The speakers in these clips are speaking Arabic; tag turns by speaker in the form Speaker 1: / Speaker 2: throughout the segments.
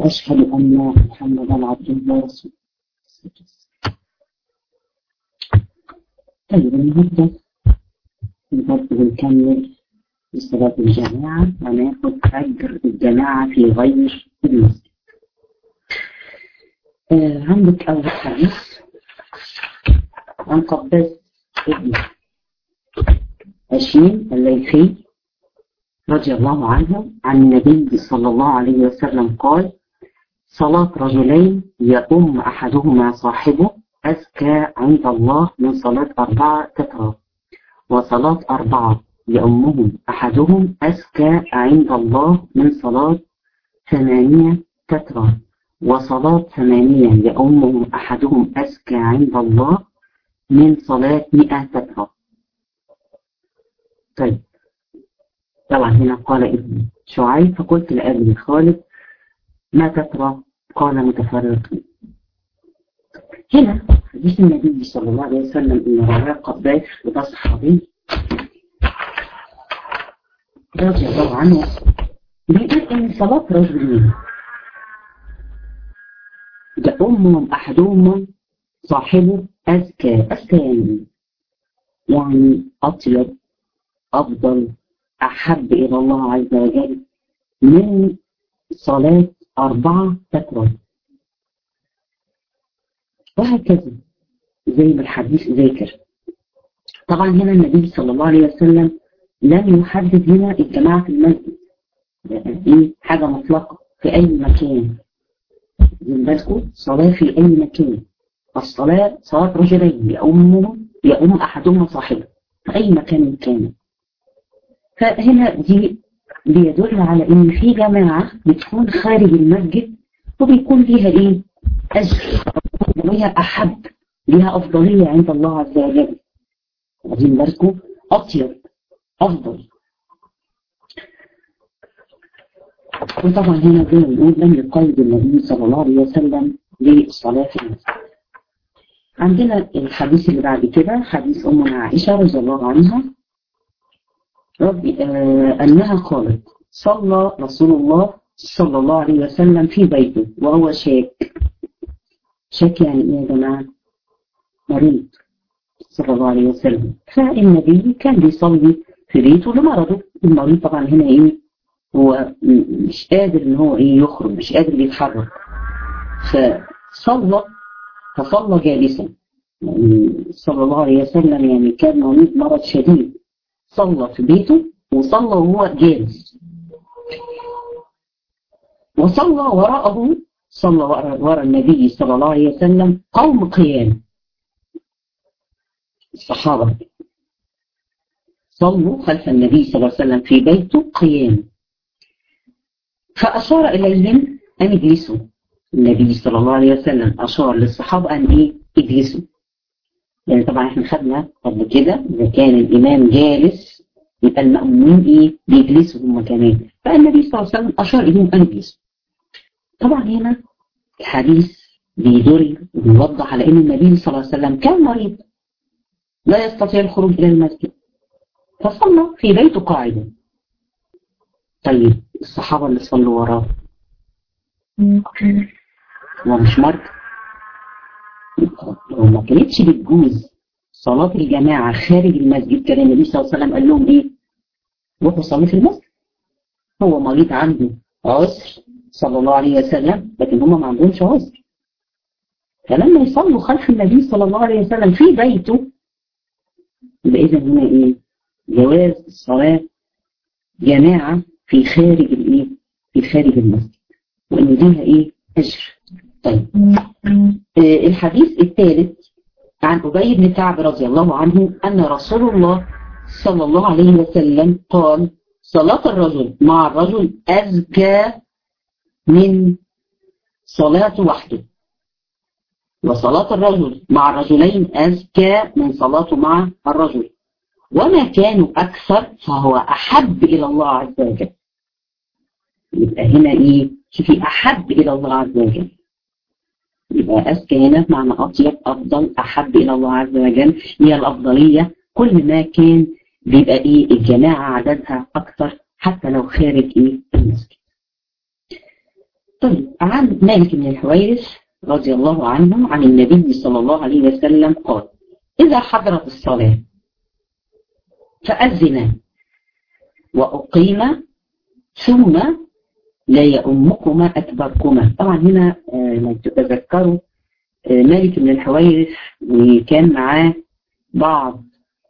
Speaker 1: وأشهد أن محمدا عبده ورسوله. طيب النهارده بنكمل صلاة الجماعة وناخد أجر الجماعة في غير المسجد. عندك أول حديث عن قباس ابن هشيم الليثي رضي الله عنه عن النبي صلى الله عليه وسلم قال: صلاة رجلين يؤم أحدهما صاحبه أزكى عند الله من صلاة 4 تترى، وصلاة 4 يؤمهم أحدهم أزكى عند الله من صلاة 8 تترى، وصلاة 8 يؤمهم أحدهم أزكى عند الله من صلاة 100 تترى. طيب طبعا هنا قال ابن شعيب فقلت لأبي خالد: ما تترى؟ قال متفرق. هنا حديث النبي صلى الله عليه وسلم إن رواه قباس وده صحابي رضي الله عنه بيقول إن صلاة رجلين يؤمهم أحدهما صاحبه أزكى يعني أطيب أفضل أحب إلى الله عز وجل من صلاة 4 تترى، وهكذا زي ما الحديث ذاكر. طبعا هنا النبي صلى الله عليه وسلم لم يحدد هنا الجماعة في المسجد، دي حاجة مطلقة في أي مكان. بالكم صلاة في أي مكان، الصلاة صلاة رجلين يؤم أحدهما صاحبه في أي مكان كان. فهنا دي بيدل على إن في جماعة بتكون خارج المسجد وبيكون ليها إيه؟ أجر، ليها أحب، ليها أفضلية عند الله عز وجل. واخدين بالكم؟ أطيب أفضل. وطبعا هنا زي ما بنقول لم يقيد النبي صلى الله عليه وسلم للصلاة في المسجد. عندنا الحديث اللي بعد كده حديث أمنا عائشة رضي الله عنها أنها قالت: صلى رسول الله صلى الله عليه وسلم في بيته وهو شاك يعني إيه يا جماعة؟ مريض صلى الله عليه وسلم. فالنبي كان بيصلي في بيته لمرضه. المريض طبعا هنا إيه؟ هو مش قادر إن هو إيه يخرج، مش قادر يتحرك، فصلى جالسا. يعني صلى الله عليه وسلم يعني كان مرض شديد، صلى في بيته وصلى وهو جالس، وصلى وراءه، صلى وراء النبي صلى الله عليه وسلم قوم قيام. الصحابة صلوا خلف النبي صلى الله عليه وسلم في بيته قيام، فأشار إليهم أن يجلسوا. النبي صلى الله عليه وسلم أشار للصحابة أن إيه؟ يجلسوا. يعني طبعا احنا خدنا قبل كده إذا كان الإمام جالس يبقى المأمومين إيه؟ بيجلسوا هم كمان. فالنبي صلى الله عليه وسلم أشار إليهم أن يجلسوا. طبعا هنا الحديث بيدل ويوضح على أن النبي صلى الله عليه وسلم كان مريض لا يستطيع الخروج إلى المسجد، فصلى في بيته قاعدا. طيب الصحابة اللي صلوا وراه ومش مرضى، وما كانتش بتجوز صلاة الجماعة خارج المسجد، كان النبي صلى الله عليه وسلم قال لهم إيه؟ روحوا صلوا في المسجد. هو مريض عنده عذر صلى الله عليه وسلم، لكن هم ما عندهمش عذر. فلما يصلوا خلف النبي صلى الله عليه وسلم في بيته يبقى إذا هنا إيه؟ جواز الصلاة جماعة في خارج الإيه؟ في خارج المسجد، وإن ليها إيه؟ أجر. طيب الحديث الثالث عن أبي بن كعب رضي الله عنه أن رسول الله صلى الله عليه وسلم قال: صلاة الرجل مع الرجل أزكى من صلاة وحده، وصلاة الرجل مع الرجلين أزكى من صلاته مع الرجل، وما كانوا أكثر فهو أحب إلى الله عز وجل. يبقى هنا إيه؟ شوفي أحب إلى الله عز وجل، يبقى أزكى هنا معنى أطيب أفضل أحب إلى الله عز وجل. هي الأفضلية كل ما كان بيبقى إيه الجماعة عددها أكثر حتى لو خارج إيه المسجد. طيب عن مالك بن الحويرث رضي الله عنه عن النبي صلى الله عليه وسلم قال: إذا حضرت الصلاة فأذن وأقيم ثم لا يؤمكما أكبركما. طبعا هنا لو تتذكروا مالك بن الحويرث وكان معاه بعض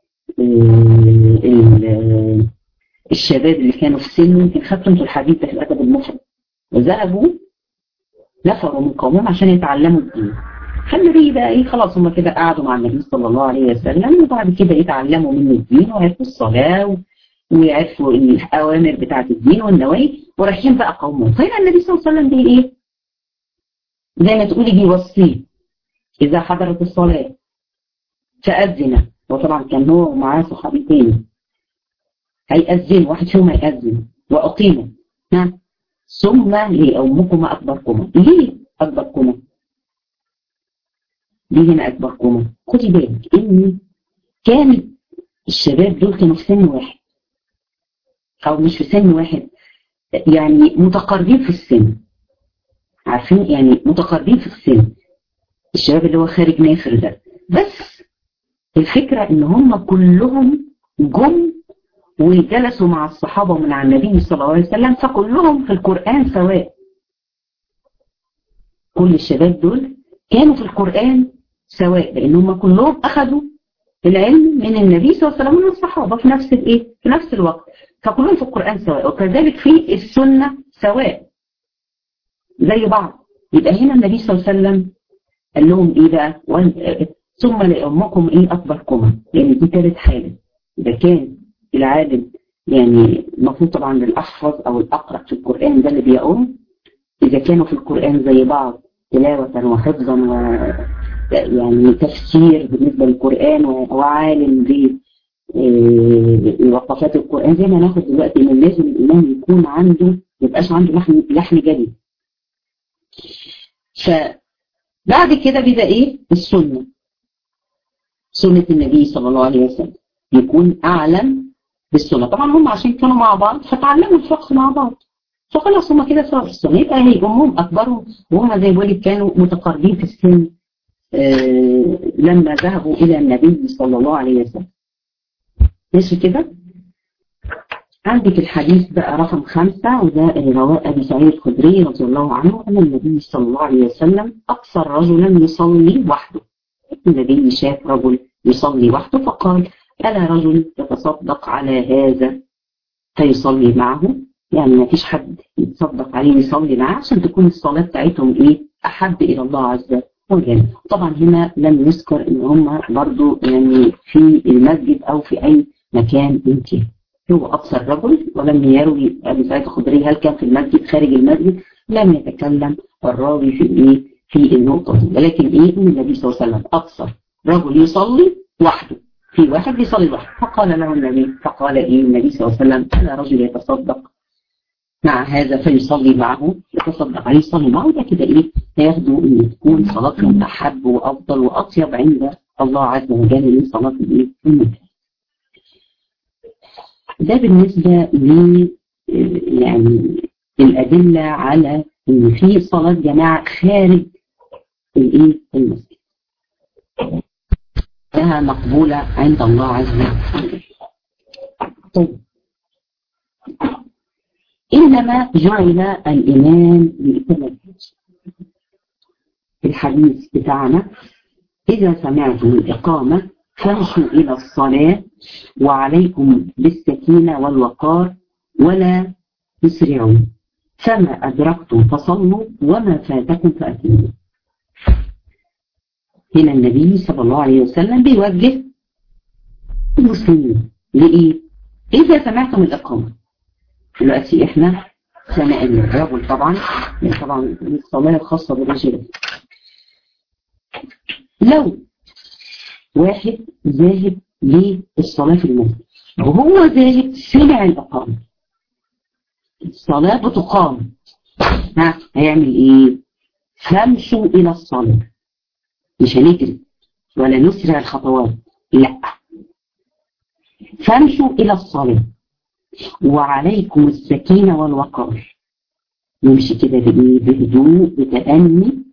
Speaker 1: الشباب اللي كانوا في سنه، يمكن خدتوا انتوا الحديث ده في الأدب المفرد، وذهبوا نفروا من قومهم عشان يتعلموا الدين. فالنبي بقى ايه، خلاص هم كده قعدوا مع النبي صلى الله عليه وسلم، وبعد كده يتعلموا منه الدين وعرفوا الصلاة ويعرفوا الأوامر بتاعة الدين والنواهي، ورايحين بقى قومهم. فهنا النبي صلى الله عليه وسلم بيه ايه، زي ما تقولي بيوصيه: إذا حضرت الصلاة فأذن. وطبعا كان هو معاه صحابي تاني هيأذن، واحد فيهم هيأذن وأقيم ثم لأمكما أكبركما. ليه أكبركما؟ ليه هنا أكبركما؟ خدي بالك إن كان الشباب دول كانوا في سن واحد، أو مش في سن واحد، يعني متقاربين في السن، عارفين يعني متقاربين في السن، الشباب اللي هو خارج نافر ده. بس الفكرة إن هم كلهم جم وجلسوا مع الصحابة من على النبي صلى الله عليه وسلم، فكلهم في القرآن سواء. كل الشباب دول كانوا في القرآن سواء، لأن هم كلهم أخذوا العلم من النبي صلى الله عليه وسلم ومن الصحابة في نفس الإيه؟ في نفس الوقت، فكلهم في القرآن سواء، وكذلك في السنة سواء زي بعض. يبقى هنا النبي صلى الله عليه وسلم قال لهم إيه بقى؟ ثم لأمكم إيه أكبركما، لأن دي ثالث حالة. إذا كان العالم يعني المفروض طبعا الأحفظ أو الأقرأ في القرآن ده اللي بيقوم، إذا كانوا في القرآن زي بعض تلاوة وحفظا يعني تفسير بالنسبة للقرآن، وعالم بوقفات القرآن، زي ما ناخد دلوقتي من لازم الإمام يكون عنده، يبقاش عنده لحن جدي. فبعد كده بيبقى إيه؟ السنة، سنة النبي صلى الله عليه وسلم، يكون أعلم بالسنة. طبعا هم عشان كانوا مع بعض فتعلموا الفقه مع بعض، فخلاص هم كده صاروا في السنة، يبقى هم أكبرهم، وهم زي ما بقول كانوا متقاربين في السن لما ذهبوا إلى النبي صلى الله عليه وسلم. ماشي كده؟ عندك الحديث بقى رقم 5، وده رواه أبي سعيد الخدري رضي الله عنه أن النبي صلى الله عليه وسلم أكثر رجلا يصلي وحده. النبي شاف رجل يصلي وحده فقال: ألا رجل يتصدق على هذا فيصلي معه؟ يعني ما فيش حد يتصدق عليه يصلي معه عشان تكون الصلاة بتاعتهم إيه؟ أحب إلى الله عز وجل. طبعا هنا لم يذكر إن هم برضو يعني في المسجد أو في أي مكان يمكن. هو أكثر رجل، ولم يروي أبي سعيد الخدري هل كان في المسجد خارج المسجد، لم يتكلم الراوي في إيه؟ في النقطة دي. ولكن إيه؟ إن النبي صلى الله عليه وسلم أكثر رجل يصلي وحده، في واحد يصلي وحده، فقال له النبي، فقال إيه النبي صلى الله عليه وسلم: أنا رجل يتصدق مع هذا فيصلي معه، يتصدق عليه يصلي معه. ده كده إيه؟ ياخدوا إن تكون صلاتهم أحب وأفضل وأطيب عند الله عز وجل من صلاة الإيه؟ النبي. ده بالنسبة ل يعني الأدلة على إن في صلاة جماعة خارج الإيه؟ المسجد، لها مقبولة عند الله عز وجل. طيب، إنما جعل الإمام لإتمام الحديث بتاعنا: إذا سمعتم الإقامة فامشوا إلى الصلاة وعليكم بالسكينة والوقار ولا تسرعوا، فما أدركتم فصلوا وما فاتكم فأتموا. هنا النبي صلى الله عليه وسلم بيوجه المسلمين لإيه؟ إذا سمعتم الإقامة. دلوقتي إحنا سمع الرجل طبعا الصلاة الخاصة بالرجال. لو واحد ذاهب للصلاة في المسجد وهو ذاهب سمع الإقامة، الصلاة بتقام، هيعمل إيه؟ فامشوا إلى الصلاة، مش هنجري ولا نسرع الخطوات، لا، فامشوا إلى الصلاة وعليكم السكينة والوقار. نمشي كده بهدوء بتأني،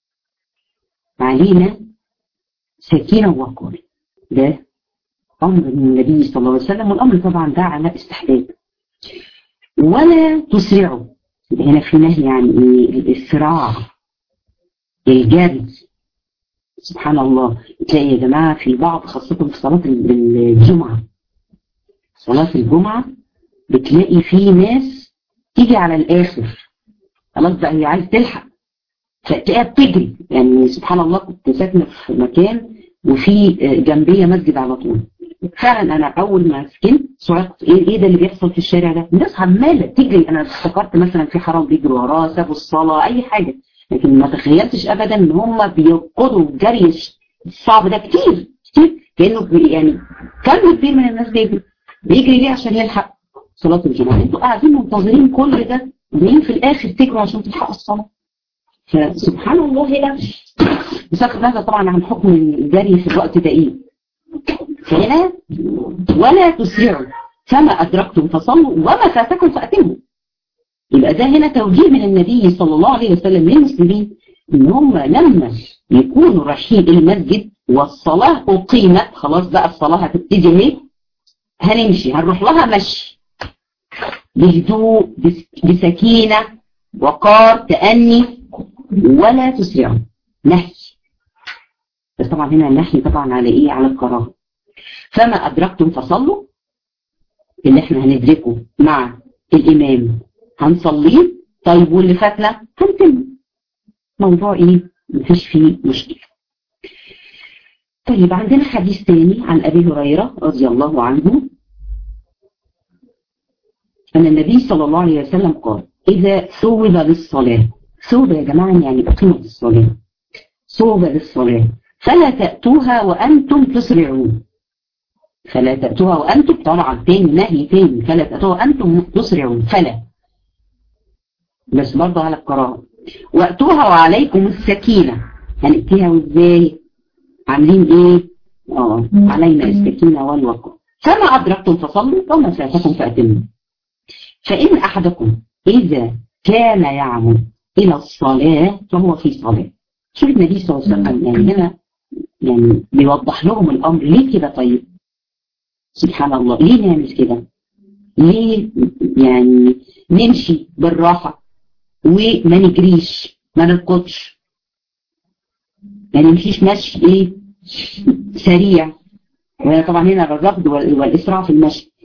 Speaker 1: علينا سكينة ووقار. ده أمر من النبي صلى الله عليه وسلم، والأمر طبعا ده على استحباب. ولا تسرعوا، هنا في نهي عن الإسراع، الجري. سبحان الله، تلاقي يا جماعة في بعض خاصة في صلاة الجمعة، صلاة الجمعة بتلاقي في ناس تيجي على الآخر خلاص بقى هي عايز تلحق، فتلاقيها بتجري. يعني سبحان الله، كنت ساكنة في مكان وفي جنبية مسجد على طول، فعلا أنا أول ما سكنت صعقت، إيه ده اللي بيحصل في الشارع ده؟ الناس عمالة تجري. أنا افتكرت مثلا في حرام بيجروا وراه، سابوا الصلاة، أي حاجة، لكن ما تخيلتش أبدا إن هم بيرقدوا الجري الصعب ده كتير كتير، كأنه يعني كم كبير من الناس بيجري ليه؟ عشان يلحق صلاة الجمعة. انتوا قاعدين منتظرين كل ده، ومين في الآخر تجروا عشان تلحقوا الصلاة؟ فسبحان الله. لا بسبب هذا طبعا عن حكم الجري في الوقت ده ايه؟ فهنا ولا تسرعوا، فما أدركتم فصلوا وما فاتكم فأتموا. يبقى ده هنا توجيه من النبي صلى الله عليه وسلم للمسلمين، ان هم لما يكونوا رايحين المسجد والصلاة أقيمت، خلاص بقى الصلاة هتبتدي اهي، هنمشي، هنروح لها مشي بهدوء بسكينة وقار تأني، ولا تسرعوا. نهي، بس طبعا هنا النهي طبعا على ايه؟ على الكراهه. فما أدركتم فصلوا، اللي احنا هندركه مع الإمام هنصليه. طيب واللي فاتنا هنتم، موضوع ايه؟ مفيش فيه مشكلة. طيب عندنا حديث تاني عن أبي هريرة رضي الله عنه أن النبي صلى الله عليه وسلم قال: إذا ثوب للصلاة، ثوب يا جماعة يعني أقيمت الصلاة، ثوب للصلاة فلا تأتوها وأنتم تسرعون. فلا تأتوها وأنتم، طبعا تاني نهي تاني، فلا تأتوها وأنتم تسرعون، فلا بس برضه على الكراهة. وأتوها وعليكم السكينة، هنأتيها وإزاي؟ عاملين إيه؟ علينا السكينة والوقار. فما أدركتم فصلوا وما فاتكم فأتموا. فإن أحدكم إذا كان يعمد إلى الصلاة فهو في صلاة. شوف النبي صلى الله عليه وسلم يعني هنا يعني بيوضح لهم الأمر. ليه كده؟ طيب سبحان الله، ليه نعمل كده؟ ليه يعني نمشي بالراحة وما نجريش، ما نركضش، ما نمشيش مشي ايه سريع؟ طبعا هنا الركض والإسراع في المشي.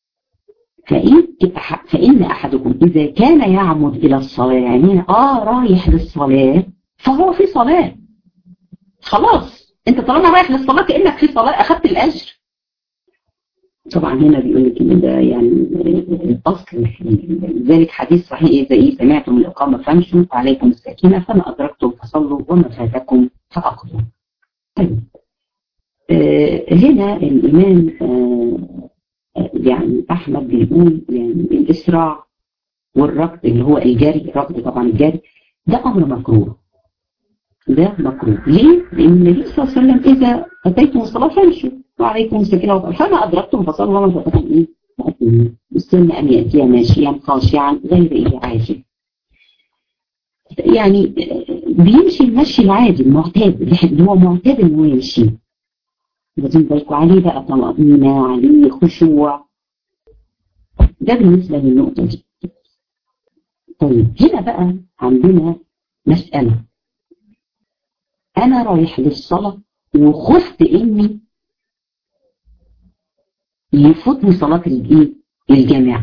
Speaker 1: فإن أحدكم إذا كان يعمد إلى الصلاة، يعني رايح للصلاة فهو في صلاة. خلاص انت طالما رايح للصلاة كأنك في صلاة، أخذت الأجر. طبعا هنا بيقول لك ان ده يعني الاصل، ذلك حديث صحيح: اذا سمعتم الاقامه فامشوا عليكم السكينه فما ادركتم فصلوا وما فاتكم فاقضوا. طيب هنا الامام يعني احمد بيقول يعني الاسراع والركض اللي هو الجري، الركض طبعا الجري ده امر مكروه. ده مكروه ليه؟ لان النبي صلى الله عليه وسلم اذا اتيتم الصلاه فامشوا وعليكم السكينه فما أدركتم فصلوا وما فاتكم إيه؟ السنة أن يأتي ماشيا خاشعا غير إيه عاجل. يعني بيمشي المشي العادي المعتاد اللي هو معتاد إنه يمشي، لازم بالكم عليه بقى طمأنينة، عليه خشوع. ده بالنسبة للنقطة دي. طيب هنا بقى عندنا مسألة، أنا رايح للصلاة وخفت إني يفوتني صلاة الجامع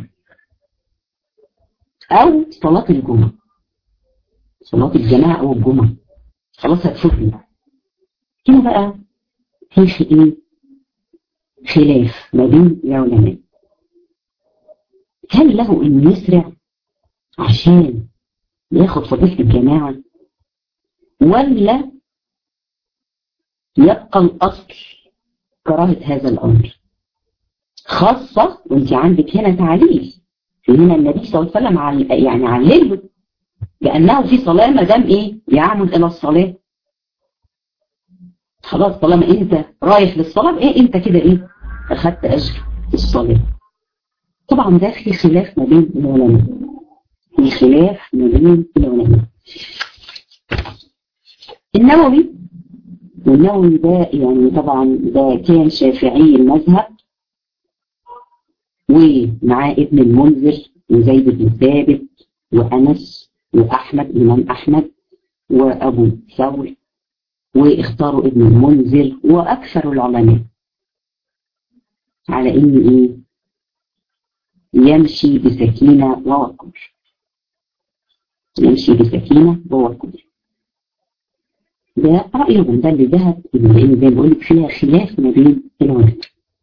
Speaker 1: أو صلاة الجمعة، صلاة الجماعة أو الجمعة خلاص هتفوتني. هنا بقى في خلاف ما بين العلماء، هل له إن يسرع عشان ياخد فضيلة الجماعة، ولا يبقى الأصل كراهة هذا الأمر؟ خاصة وانت عندك هنا تعليل، هنا النبي صلى الله عليه وسلم يعني علله بأنه في صلاة ما دام يعمد إلى الصلاة. خلاص طالما انت رايح للصلاة انت كده أخدت أجر الصلاة. طبعا ده في خلاف ما بين العلماء، في خلاف ما بين العلماء. والنووي ده يعني طبعا ده كان شافعي المذهب، ومعاه ابن المنذر وزيد بن ثابت وأنس وأحمد الإمام أحمد وأبو ثور، واختاروا ابن المنذر وأكثر العلماء على إن إيه يمشي بسكينة ووقار، يمشي بسكينة ووقار. ده رأيهم، ده اللي ذهب، لأن زي ما بقول لك فيها خلاف ما بين العلماء.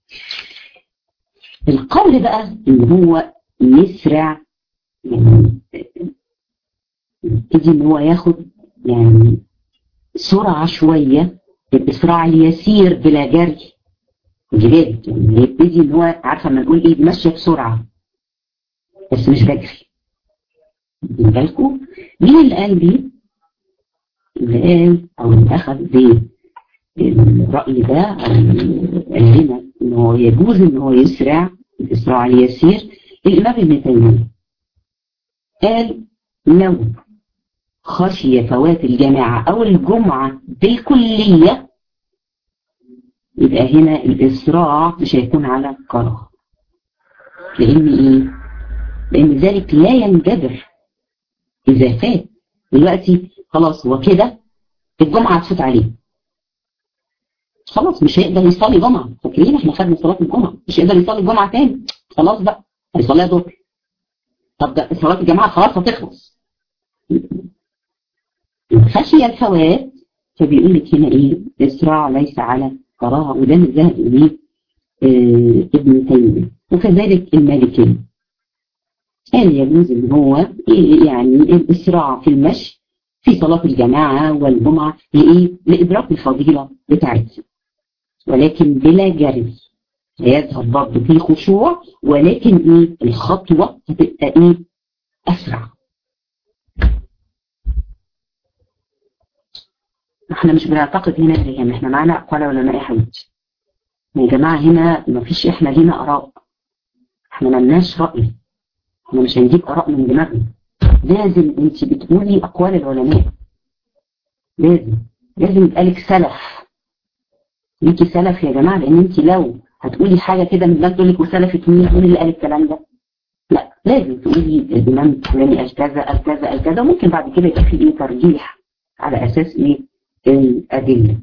Speaker 1: القول بقى إن هو يسرع، يعني يبتدي إن هو ياخد يعني سرعة شوية، الإسراع اليسير بلا جري، جريت يعني يبتدي إن هو عارفة ما نقول إيه ماشية بسرعة بس مش بجري. واخدين بالكم؟ مين اللي قال دي؟ اللي قال أو اللي أخذ بالرأي ده أو قال لنا إن هو يجوز إن هو يسرع الإسراع اليسير الإمام ابن تيمية. قال لو خشي فوات الجماعة أو الجمعة بالكلية يبقى هنا الإسراع مش هيكون على كراهة، لأن إيه؟ لأن ذلك لا ينجبر إذا فات. دلوقتي خلاص هو كده الجمعة هتفوت عليه، خلاص مش هيقدر يصلي جمعة. فاكرين احنا خدنا صلاة الجمعة، مش هيقدر يصلي الجمعة تاني، خلاص بقى هيصليها ظهر. طب ده صلاة الجماعة خلاص هتخلص، خشي الفوات. فبيقول لك هنا ايه؟ إسراع ليس على كراهة، وده اللي ذهب إليه ابن تيمية. وكذلك المالكي قال يجوز ان هو يعني الإسراع في المشي في صلاة الجماعة والجمعة لإيه؟ لإدراك الفضيلة بتاعتها، ولكن بلا جري. هيظهر برضه في خشوع، ولكن ايه؟ الخطوة هتبقى ايه؟ أسرع. احنا مش بنعتقد هنا يعني احنا معانا أقوال علماء حديث يا جماعة. هنا ما فيش، احنا لينا آراء، احنا ملناش رأي، احنا مش هنجيب آراء من دماغنا. لازم انت بتقولي أقوال العلماء، لازم يبقالك سلف، ليكي سلف يا جماعة. لأن انت لو هتقولي حاجة كده من دماغك تقول لك وسلفك مين اللي قال الكلام ده؟ لا، لازم تقولي الإمام الفلاني قال كذا قال كذا قال كذا، ممكن بعد كده يبقى في ايه ترجيح على أساس ايه الأدلة.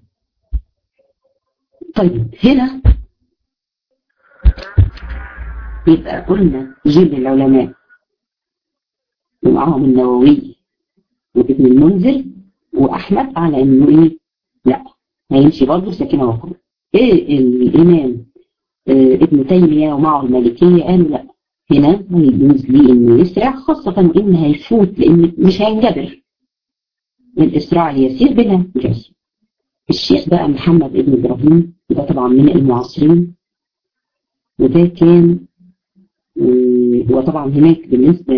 Speaker 1: طيب هنا يبقى قلنا جيل العلماء ومعهم النووي وابن المنذر وأحمد على إنه إيه؟ لا، هيمشي برضه سكينة وقار. إيه الإمام ابن تيمية ومعه المالكية قالوا لا، هنا ما يجوز ليه إنه يسرع، خاصة إن هيفوت، لأن مش هينجبر الإسراع اليسير بلا جري. الشيخ بقى محمد ابن إبراهيم ده طبعا من المعاصرين، وده كان هو طبعا هناك بالنسبة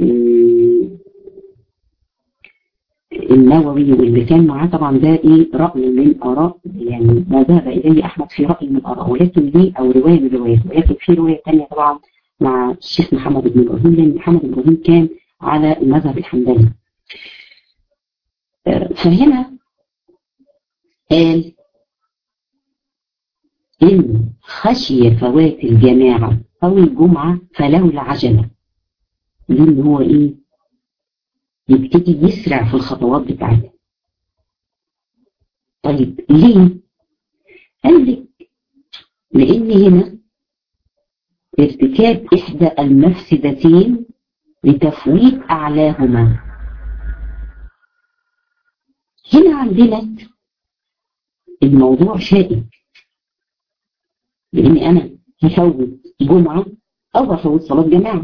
Speaker 1: النووي واللي كان معاه طبعا ده ايه رأي من آراء، يعني ما ذهب إليه أحمد في رأي من آراء، ولكن ليه أو رواية من روايات، ولكن في رواية ثانية طبعا مع الشيخ محمد بن إبراهيم، لأن محمد بن إبراهيم كان على المذهب الحنبلي. فهنا قال إن خشي فوات الجماعة أو الجمعة فله العجلة، لأن هو إيه؟ يبتدي يسرع في الخطوات بتاعته. طيب ليه؟ قال لك لأن هنا ارتكاب إحدى المفسدتين لتفويت أعلاهما. هنا عندنا الموضوع شائك، لأن أنا هفوت جمعة أو هفوت صلاة جماعة.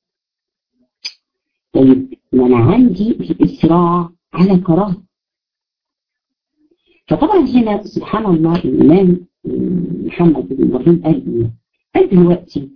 Speaker 1: طيب ما أنا عندي الإسراع على كراهة. فطبعا هنا سبحان الله الإمام محمد بن إبراهيم قال دلوقتي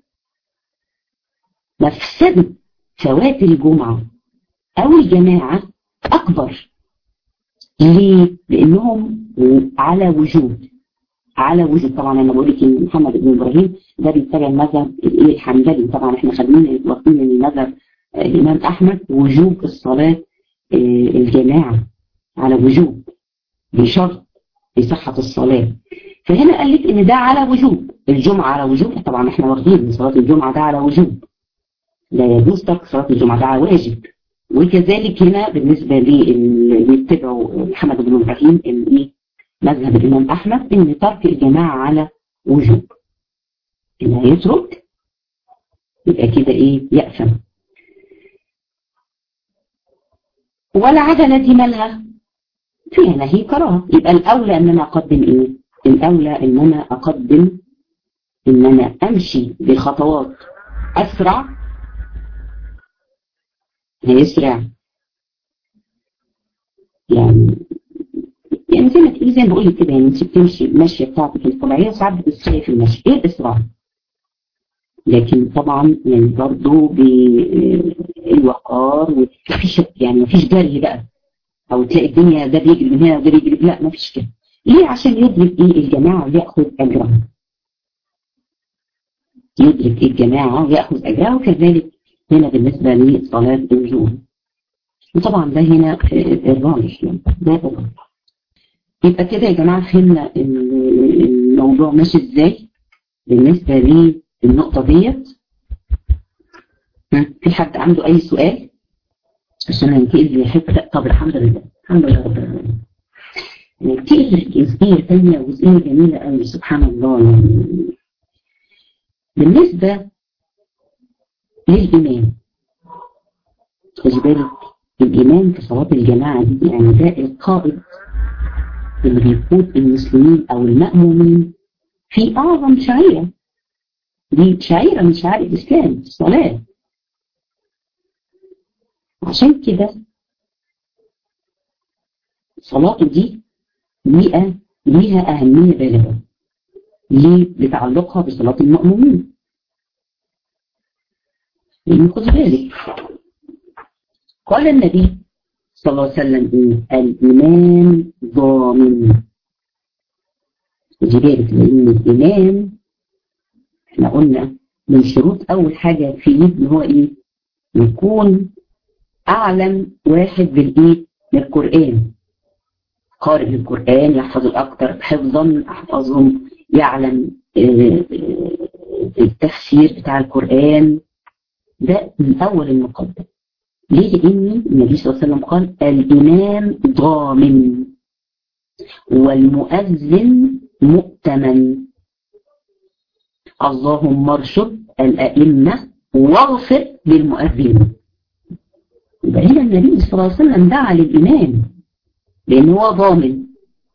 Speaker 1: مفسدة فوات الجمعة أو الجماعة أكبر. ليه؟ لأنهم على وجود طبعا. أنا بقول لك إن محمد بن إبراهيم ده بيتبع المذهب الحنبلي، طبعا إحنا خلينا واخدين المذهب الإمام أحمد وجوب الصلاة الجماعة على وجوب، بشرط لصحة الصلاة. فهنا قال لك إن ده على وجوب، الجمعة على وجوب. طبعا احنا واخدين من صلاة الجمعة ده على وجوب، لا يجوز ترك صلاة الجمعة ده على واجب. وكذلك هنا بالنسبة اللي يتبعوا محمد بن إبراهيم مذهب الإمام أحمد إن ترك الجماعة على وجوب، إن هيترك يبقى كده يأثم. والعجلة دي مالها؟ فيها نهي كراهة، يبقى الأولى إن أنا أقدم الأولى إن أنا أقدم إن أنا أمشي بخطوات أسرع، هيسرع يعني زي ما تقولي، زي ما بقول لك كده، يعني انت بتمشي المشيه بتاعتك الطبيعيه وساعات بتسرعي في المشي، ايه الاسراع؟ لكن طبعا يعني برضه بالوقار، ومفيش يعني مفيش جري بقى، او تلاقي الدنيا ده بيجري من هنا وده بيجري، لا مفيش كده. ليه؟ عشان يدرك الجماعه وياخذ اجرها، يدرك الجماعه وياخذ اجرها. وكذلك هنا بالنسبه لصلاه الجمعه، وطبعا ده هنا الراجح، يعني ده الراجح. يبقى كده يا جماعة فهمنا الموضوع ماشي ازاي بالنسبة للنقطة ديت. في حد عنده اي سؤال عشان ننتقل لحتة؟ طب الحمد لله، الحمد لله رب العالمين. ننتقل لجزئية ثانية، وجزئية جميلة قوي سبحان الله. يعني بالنسبة للإمام، خدي بالك الإمام في صلاة الجماعة دي، يعني ده القائد اللي بيقود المسلمين أو المأمومين في أعظم شعيرة، دي شعيرة من شعائر الإسلام، الصلاة. عشان كده صلاته دي ليها أهمية بالغة. ليه؟ لتعلقها بصلاة المأمومين. لأن خد بالك قال النبي صلى الله عليه وسلم الإمام ضامن. خدي بالك لأن الإمام احنا قلنا من شروط أول حاجة فيه إن هو يكون أعلم واحد بالقرآن، قارئ للقرآن، يحفظ الأكثر حفظا، أحفظهم، يعلم التفسير بتاع القرآن. ده من أول المقدم. ليه؟ لأن النبي صلى الله عليه وسلم قال الإمام ضامن والمؤذن مؤتمن، اللهم ارشد الأئمة واغفر للمؤذنين. يبقى هنا النبي صلى الله عليه وسلم دعا للإمام لأن هو ضامن،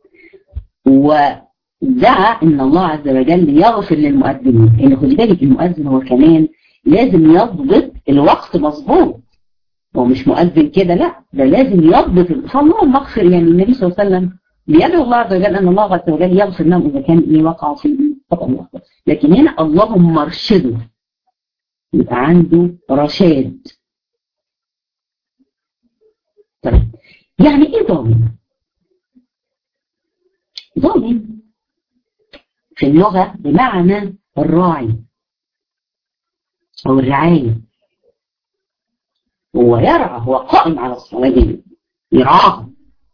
Speaker 1: ودعا إن الله عز وجل يغفر للمؤذنين. لأن خدي بالك المؤذن هو كمان لازم يضبط الوقت مظبوط، هو مش مؤذن كده، لا ده لازم يضبط. فاللهم اغفر، يعني النبي صلى الله عليه وسلم بيدعو الله عز وجل أن الله عز وجل يغفر لهم إذا كان وقعوا في خطأ. لكن هنا اللهم ارشده، يبقى عنده رشاد. طيب يعني ايه ضامن؟ ضامن في اللغة بمعنى الراعي أو الرعاية، هو يرعى، هو قائم على الصلاة دي، يرعاها.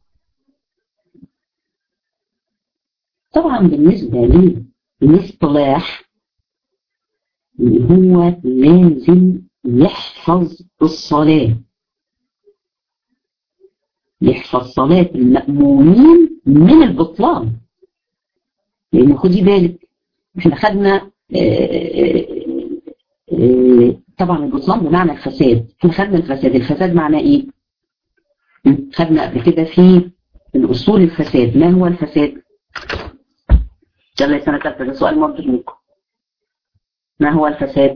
Speaker 1: طبعا بالنسبة للاصطلاح هو لازم يحفظ الصلاة، يحفظ صلاة المأمومين من البطلان. لأن خدي بالك احنا خدنا طبعا البطلان بمعنى الفساد، احنا خدنا الفساد معناه ايه؟ خدنا قبل كده في الأصول الفساد. ما هو الفساد؟ يلا يا سنة ثالثة، ده سؤال موجه لكم. ما هو الفساد؟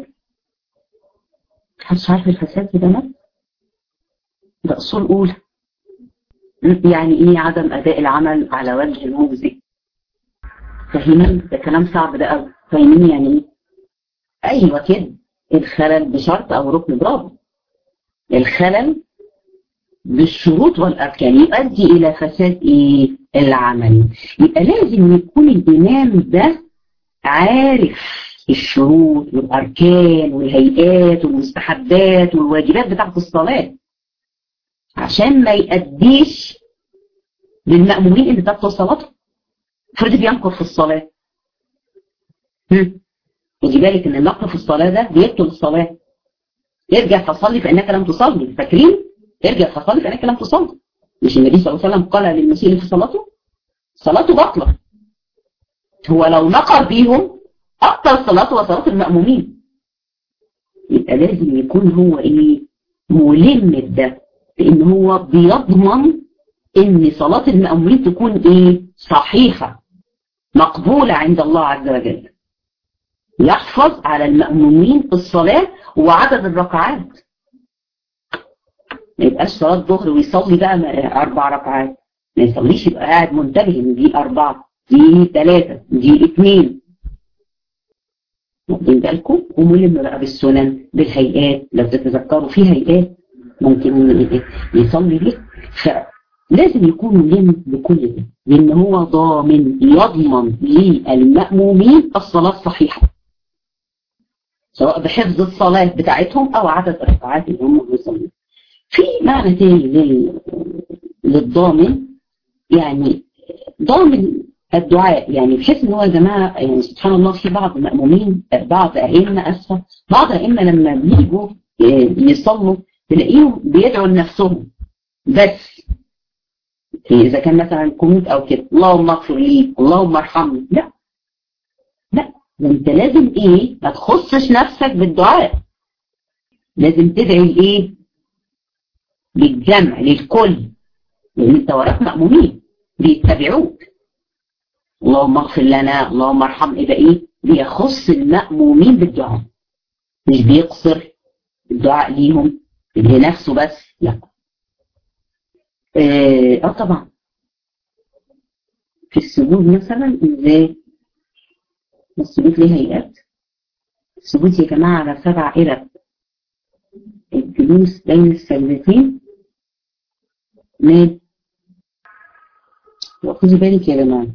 Speaker 1: محدش عارف الفساد يا بنات؟ ده أصول أولى. يعني ايه؟ عدم أداء العمل على وجه المجزي. فاهمين؟ ده كلام صعب ده قوي. فاهمين يعني ايه؟ ايوه كده، الخلل بشرط او ركن. برافو. الخلل بالشروط والاركان يؤدي الى فساد العمل. يبقى لازم يكون الامام ده عارف الشروط والأركان والهيئات والمستحبات والواجبات بتاعت الصلاة، عشان ما يأديش للمأمومين اللي تبطل صلاته. فرد بينقر في الصلاة، خدي بالك ان النقر في الصلاة ده بيبطل الصلاة. ارجع فصلي فإنك لم تصلي، فاكرين؟ ارجع فصلي فإنك لم تصلي. مش النبي صلى الله عليه وسلم قال للمسيء في صلاته صلاته باطلة. هو لو نقر بيهم أبطل صلاته وصلاة المأمومين. يبقى لازم يكون هو ملم بده، لأن هو بيضمن إن صلاة المأمومين تكون صحيحة مقبولة عند الله عز وجل. يحفظ على المأمومين الصلاة وعدد الركعات. ما يبقاش صلاة ظهر ويصلي بقى 4 ركعات، ما يصليش، يبقى قاعد منتبه ان دي 4 دي 3 دي 2. واخدين بالكم؟ وملم بقى بالسنن بالهيئات، لو تتذكروا في هيئات ممكن يصلي بيها. فلازم يكون ملم بكل ده، لان هو ضامن يضمن للمأمومين الصلاة الصحيحة، سواء بحفظ الصلاة بتاعتهم او عدد الركعات اللي هم بيصلوا. في معنى تاني للضامن، يعني ضامن الدعاء، يعني بحيث ان هو يا جماعه يعني سبحان الله في بعض المأمومين بعض ائمه لما بيجوا يصلوا تلاقيهم بيدعوا لنفسهم بس، اذا كان مثلا قنوت او كده اللهم اغفر لي اللهم ارحمني، لا انت لازم ما تخصش نفسك بالدعاء، لازم تدعي للجمع للكل، لان انت وراك مأمومين بيتبعوك. اللهم اغفر لنا اللهم ارحمنا، يبقى بيخص المأمومين بالدعاء، مش بيقصر الدعاء ليهم لنفسه بس، لا. طبعا في السجود مثلا ازاي السجود ليه هيئات. السجود يا جماعه على 7 قرب، الجلوس بين السجدتين وخذي بالك يا جماعه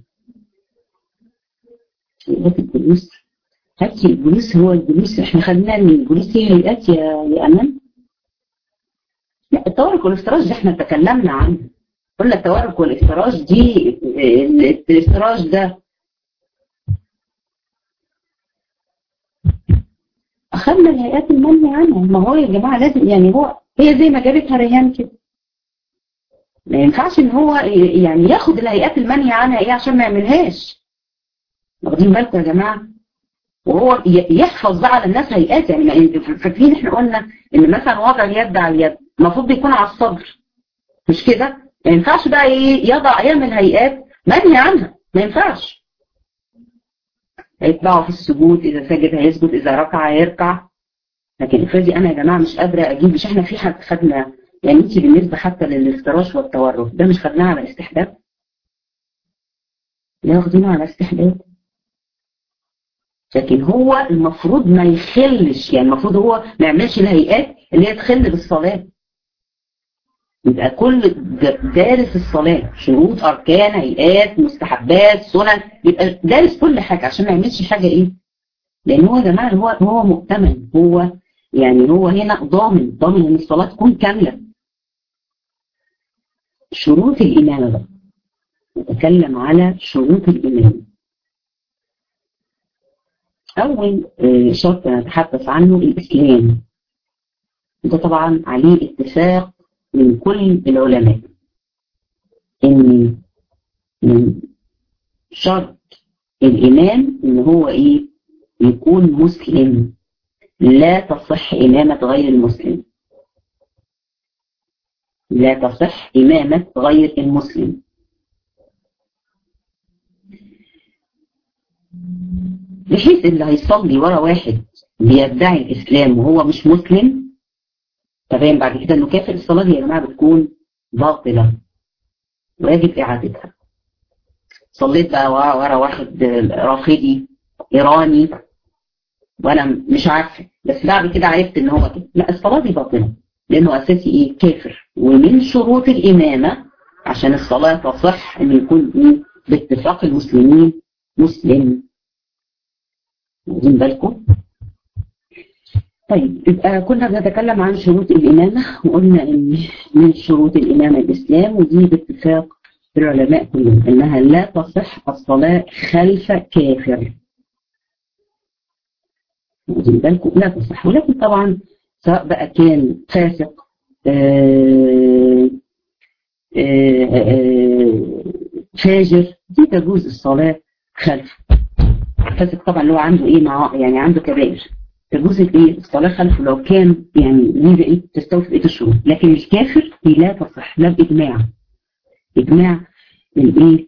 Speaker 1: الجلوس، هاتي الجلوس، هو الجلوس احنا خدنا ان الجلوس هي هيئات يا امان. لا التوارك والافتراش دي احنا تكلمنا عنه، قلنا التوارك والافتراش دي الافتراش ده اخذنا الهيئات المنهي عنها. ما هو يا جماعه لازم يعني هي زي ما جابتها ريهان كده، ما ينفعش ان هو يعني ياخد الهيئات المنهي عنها عشان ما يعملهاش. واخدين بالكم يا جماعه؟ وهو يحفظ بقى على الناس هيئات، يعني فاكرين احنا قلنا ان مثلا وضع اليد على اليد المفروض يكون على الصدر، مش كده؟ ما ينفعش بقى يعمل هيئات منهي عنها، ما ينفعش. هيتبعوا في السجود، اذا سجد هيسجد، اذا ركع هيركع. لكن افرضي انا يا جماعه مش قادره اجيب، مش احنا في حد خدنا يعني انت بالنسبه حتى للافتراش والتورك ده مش خدناه على استحباب؟ لا واخدينه على استحباب. لكن هو المفروض ما يخلش، يعني المفروض هو ما يعملش الهيئات اللي هي تخل بالصلاة. يبقى كل دارس الصلاة شروط أركان هيئات مستحبات سنن، يبقى دارس كل حاجة عشان ما يعملش حاجة لأن هو يا جماعة هو مؤتمن، هو يعني هو هنا ضامن إن الصلاة تكون كاملة. شروط الإمامة بقى نتكلم على شروط الإمامة. أول شرط نتحدث عنه الإسلام، ده طبعا عليه اتفاق من كل العلماء إن من شرط الإمام إن هو يكون مسلم، لا تصح إمامة غير المسلم، لا تصح إمامة غير المسلم. بحيث اللي هيصلي ورا واحد بيدعي الإسلام وهو مش مسلم، تبين بعد كده انه كافر، الصلاة دي يا جماعة بتكون باطلة ويجب إعادتها. صليت بقى ورا واحد رافضي إيراني وأنا مش عارفة، بس بعد كده عرفت إن هو كده، لا الصلاة دي باطلة لأنه أساسي كافر. ومن شروط الإمامة عشان الصلاة تصح إن يكون باتفاق المسلمين مسلم. واخدين بالكم؟ طيب يبقى كنا بنتكلم عن شروط الإمامة، وقلنا إن من شروط الإمامة الإسلام، ودي باتفاق العلماء كلهم إنها لا تصح الصلاة خلف كافر. واخدين بالكم؟ لا تصح. ولكن طبعا سواء بقى كان فاسق فاجر، دي تجوز الصلاة خلفه. فاسق طبعا اللي هو عنده ايه مع يعني عنده كبائر، تجوز الايه الصلاة خلفه لو كان يعني ليه بقى تستوفي بقية الشروط. لكن الكافر دي لا تصح، لا بإجماع، إجماع الايه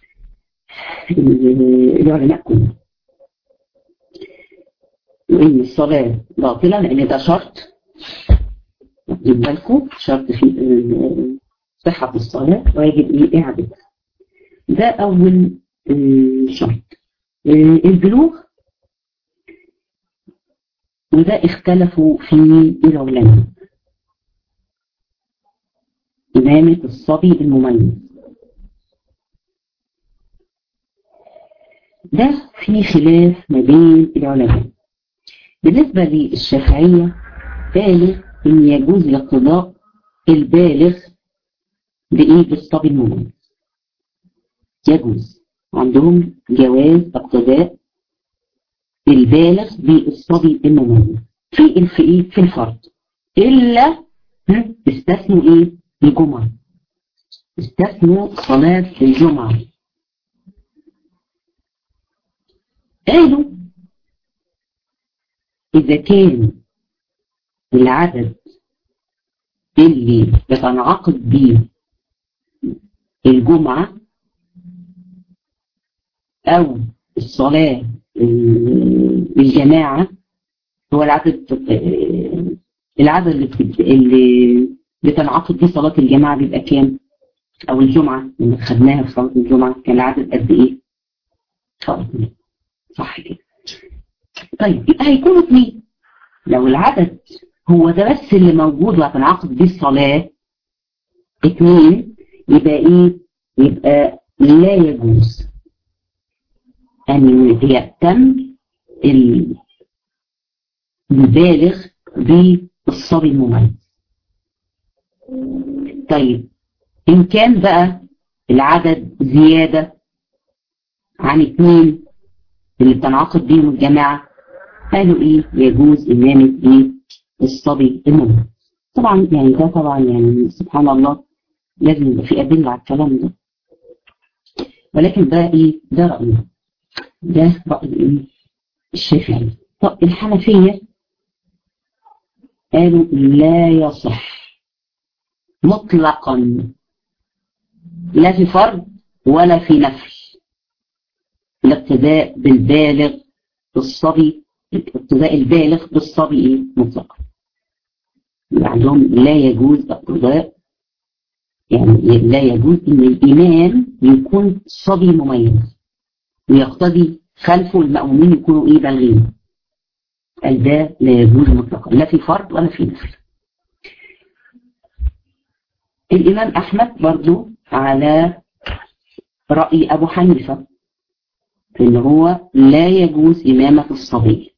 Speaker 1: العلماء كلهم، وإن الصلاة باطلة لأن ده شرط. واخدين بالكم؟ شرط في صحة الصلاة ويجب ايه إعادتها. ده أول شرط. البلوغ، وده اختلفوا فيه العلماء. إمامة الصبي المميز ده في خلاف ما بين العلماء. بالنسبة للشافعية قالوا إن يجوز الاقتداء البالغ بإيه بالصبي المميز، يجوز عندهم جواز اقتداء البالغ بالصبي المميز في الفرض، إلا استثنوا إيه الجمعة، استثنوا صلاة الجمعة. قالوا إذا كان العدد اللي بتنعقد به الجمعة أو الصلاة الجماعة هو العدد اللي بتنعقد به صلاة الجماعة بيبقى كام؟ أو الجمعة اللي خدناها في صلاة الجمعة كان العدد قد إيه؟ فرد. صح كده. طيب يبقى هيكونوا 2. لو العدد هو ده بس اللي موجود وهتنعقد به الصلاة 2، يبقى إيه؟ يبقى لا يجوز أن يأتم البالغ بالصبي المميز. طيب إن كان بقى العدد زيادة عن 2 اللي بتنعقد بيهم الجماعة، قالوا إيه؟ يجوز إمامة إيه؟ الصبي المميز. طبعا يعني ده طبعا يعني سبحان الله لازم يبقى في أدلة على الكلام ده، ولكن ده إيه؟ ده رأينا، ده رأي إيه؟ الشافعي. طب الحنفية قالوا لا يصح مطلقا، لا في فرض ولا في نفل، الاقتداء بالبالغ بالصبي، الاقتداء البالغ بالصبي إيه؟ مطلقا. عندهم لا يجوز اقتداء، يعني لا يجوز ان الامام يكون صبي مميز ويقتدي خلفه المأمومين يكونوا ايه بالغين. قال ده لا يجوز مطلقا، لا في فرض ولا في نفل. الامام احمد برضو على رأي ابو حنيفة ان هو لا يجوز امامة الصبي،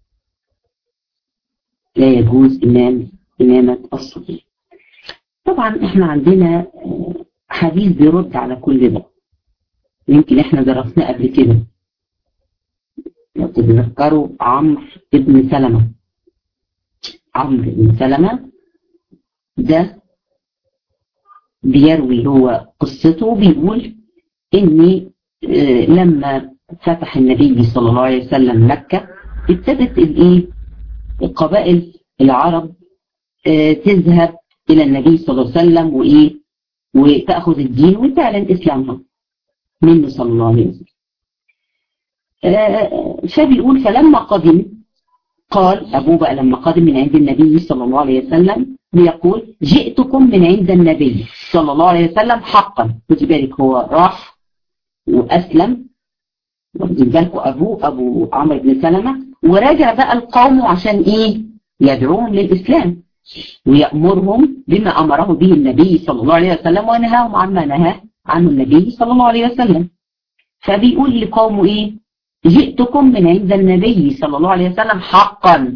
Speaker 1: لا يجوز امامة الصبي. طبعا احنا عندنا حديث بيرد على كل ده، يمكن احنا درسناه قبل كده لو تتذكروا. عمرو بن سلمة، عمرو بن سلمة ده بيروي هو قصته، بيقول إني لما فتح النبي صلى الله عليه وسلم مكة ابتدت القبائل العرب تذهب إلى النبي صلى الله عليه وسلم وتأخذ الدين وتعلن إسلامها منه صلى الله عليه وسلم. فبيقول فلما قدم، قال أبوه بقى لما قدم من عند النبي صلى الله عليه وسلم بيقول جئتكم من عند النبي صلى الله عليه وسلم حقا. خدي بالك هو راح وأسلم، واخدين بالكم أبو عمرو بن سلمة، وراجع بقى القوم عشان يدعوهم للإسلام ويأمرهم بما أمره به النبي صلى الله عليه وسلم ونهاهم عما نهى عنه النبي صلى الله عليه وسلم. فبيقول لقومه جئتكم من عند النبي صلى الله عليه وسلم حقا.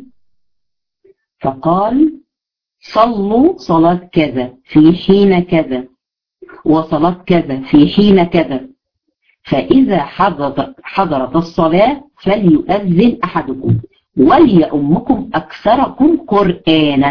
Speaker 1: فقال صلوا صلاة كذا في حين كذا وصلاة كذا في حين كذا، فإذا حضرت الصلاة فليؤذن أحدكم وليؤمكم أكثركم قرآنا.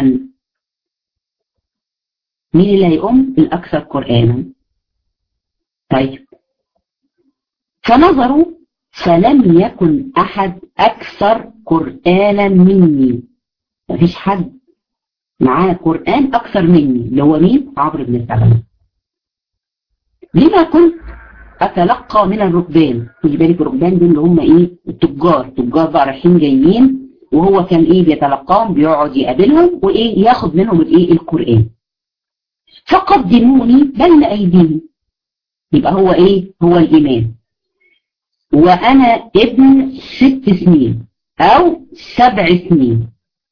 Speaker 1: مين اللي هيؤم؟ الأكثر قرآنا. طيب، فنظروا فلم يكن أحد أكثر قرآنا مني، مفيش حد معاه قرآن أكثر مني، اللي هو مين؟ عمرو بن سلمة. لما كنت أتلقى من الركبان، خلي بالك الركبان دول اللي هم إيه؟ التجار بقى رايحين جايين، وهو كان إيه؟ بيتلقاهم، بيقعد يقابلهم وإيه؟ ياخد منهم الإيه؟ القرآن. فقدموني بين أيديهم، يبقى هو إيه؟ هو الإمام، وأنا ابن 6 سنين أو 7 سنين.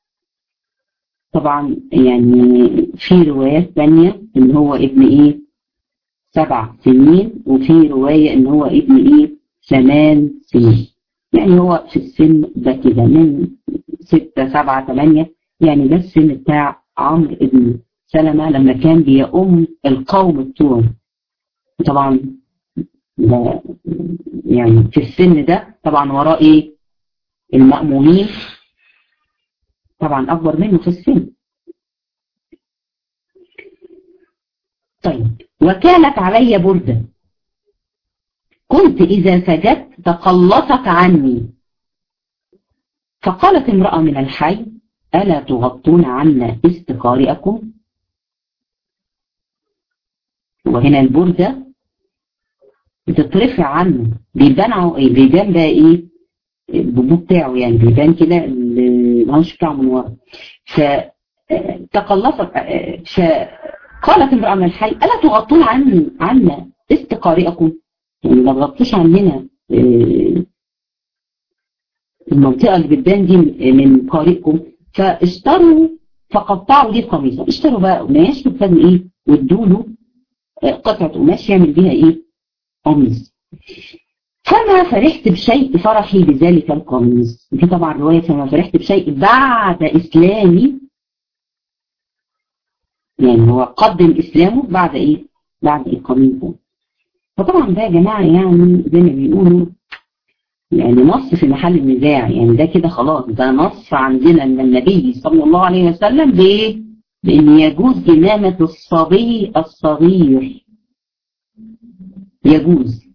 Speaker 1: طبعا يعني في روايات ثانية إن هو ابن إيه؟ 7 سنين، وفي رواية إن هو ابن إيه؟ 8 سنين. يعني هو في السن ده كده من 6 7 8، يعني ده السن بتاع عمرو بن سلمة لما كان بيؤم القوم بتوعه. طبعا يعني في السن ده طبعا وراه ايه؟ المأمومين طبعا اكبر منه في السن. طيب، وكانت علي بردة كنت اذا سجدت تقلصت عني، فقالت امرأة من الحي ألا تغطون عنا استقارئكم. وهنا البردة بتترفع عنه، بيبان بقى ايه؟ البوبو بتاعه، يعني بيبان كده الهوش بتاعه من ورا. فتقلصت، فقالت امرأة من الحي ألا تغطون عنا استقارئكم، يعني ما تغطوش عننا المنطقة اللي بتبان دي من قارئكم. فاشتروا فقطعوا لي قميصا، اشتروا بقى قماش وابتدوا ايه؟ وادوا له قطعة قماش يعمل بيها ايه؟ قميص. فما فرحت بشيء فرحي بذلك القميص. دي طبعا رواية فما فرحت بشيء بعد إسلامي، يعني هو قدم إسلامه بعد إيه؟ بعد القميص ده. فطبعا ده يا جماعة يعني زي ما بيقولوا يعني نص في محل النزاع، يعني ده كده خلاص ده نص عندنا من النبي صلى الله عليه وسلم بإيه؟ بأن يجوز إمامة الصبي الصغير، يجوز.